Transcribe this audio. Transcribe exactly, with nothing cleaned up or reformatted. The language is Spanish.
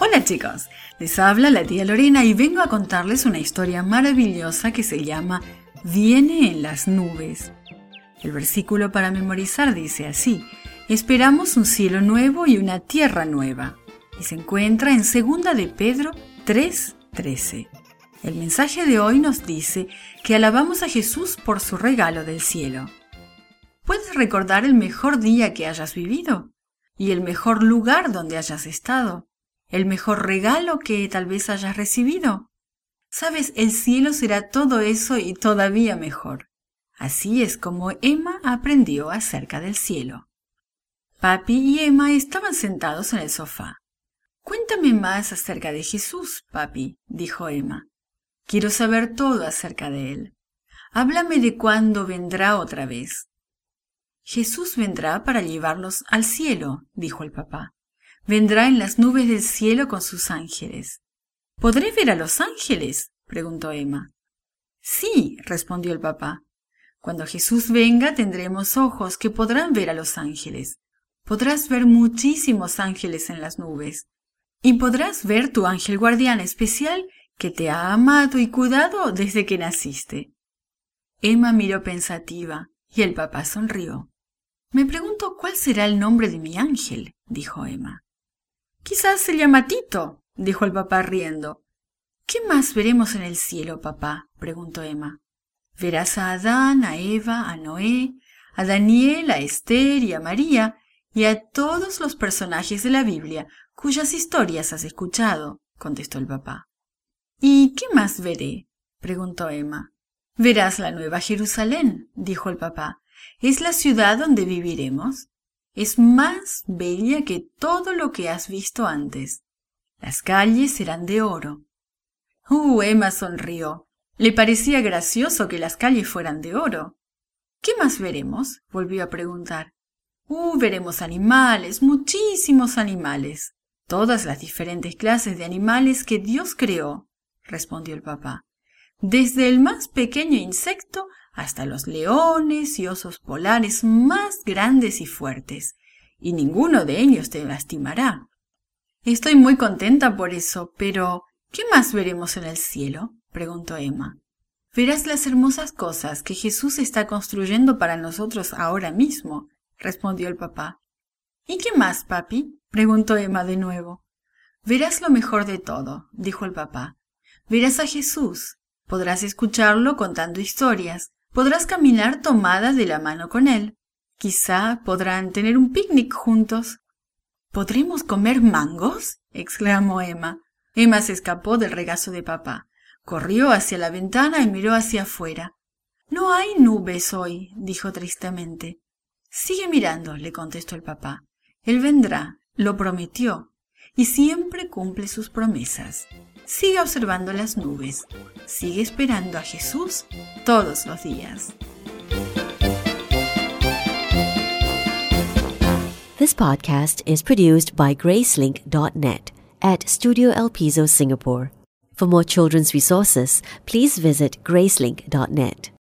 Hola chicos, les habla la tía Lorena y vengo a contarles una historia maravillosa que se llama Viene en las nubes. El versículo para memorizar dice así: esperamos un cielo nuevo y una tierra nueva. Y se encuentra en segunda de Pedro tres trece. El mensaje de hoy nos dice que alabamos a Jesús por su regalo del cielo. ¿Puedes recordar el mejor día que hayas vivido? ¿Y el mejor lugar donde hayas estado? ¿El mejor regalo que tal vez hayas recibido? Sabes, el cielo será todo eso y todavía mejor. Así es como Emma aprendió acerca del cielo. Papi y Emma estaban sentados en el sofá. «Cuéntame más acerca de Jesús, papi», dijo Emma. «Quiero saber todo acerca de él. Háblame de cuándo vendrá otra vez». «Jesús vendrá para llevarlos al cielo», dijo el papá. «Vendrá en las nubes del cielo con sus ángeles». «¿Podré ver a los ángeles?», preguntó Emma. «Sí», respondió el papá. «Cuando Jesús venga tendremos ojos que podrán ver a los ángeles. Podrás ver muchísimos ángeles en las nubes. Y podrás ver tu ángel guardián especial que te ha amado y cuidado desde que naciste». Emma miró pensativa y el papá sonrió. «Me pregunto cuál será el nombre de mi ángel», dijo Emma. «Quizás se llama Tito», dijo el papá riendo. «¿Qué más veremos en el cielo, papá?», preguntó Emma. «Verás a Adán, a Eva, a Noé, a Daniel, a Esther y a María, y a todos los personajes de la Biblia cuyas historias has escuchado», contestó el papá. «¿Y qué más veré?», preguntó Emma. «Verás la Nueva Jerusalén», dijo el papá. «Es la ciudad donde viviremos. Es más bella que todo lo que has visto antes. Las calles serán de oro». Uh, Emma sonrió. Le parecía gracioso que las calles fueran de oro. «¿Qué más veremos?», volvió a preguntar. «Uh, veremos animales, muchísimos animales. Todas las diferentes clases de animales que Dios creó», respondió el papá. «Desde el más pequeño insecto hasta los leones y osos polares más grandes y fuertes, y ninguno de ellos te lastimará». «Estoy muy contenta por eso, pero ¿qué más veremos en el cielo?», preguntó Emma. «Verás las hermosas cosas que Jesús está construyendo para nosotros ahora mismo», respondió el papá. «¿Y qué más, papi?», preguntó Emma de nuevo. «Verás lo mejor de todo», dijo el papá. «Verás a Jesús. Podrás escucharlo contando historias. Podrás caminar tomada de la mano con él. Quizá podrán tener un picnic juntos». «¿Podremos comer mangos?», exclamó Emma. Emma se escapó del regazo de papá. Corrió hacia la ventana y miró hacia afuera. «No hay nubes hoy», dijo tristemente. «Sigue mirando», le contestó el papá. «Él vendrá, lo prometió, y siempre cumple sus promesas. Sigue observando las nubes. Sigue esperando a Jesús todos los días». This podcast is produced by Gracelink dot net at Studio El Piso, Singapore. For more children's resources, please visit Gracelink dot net.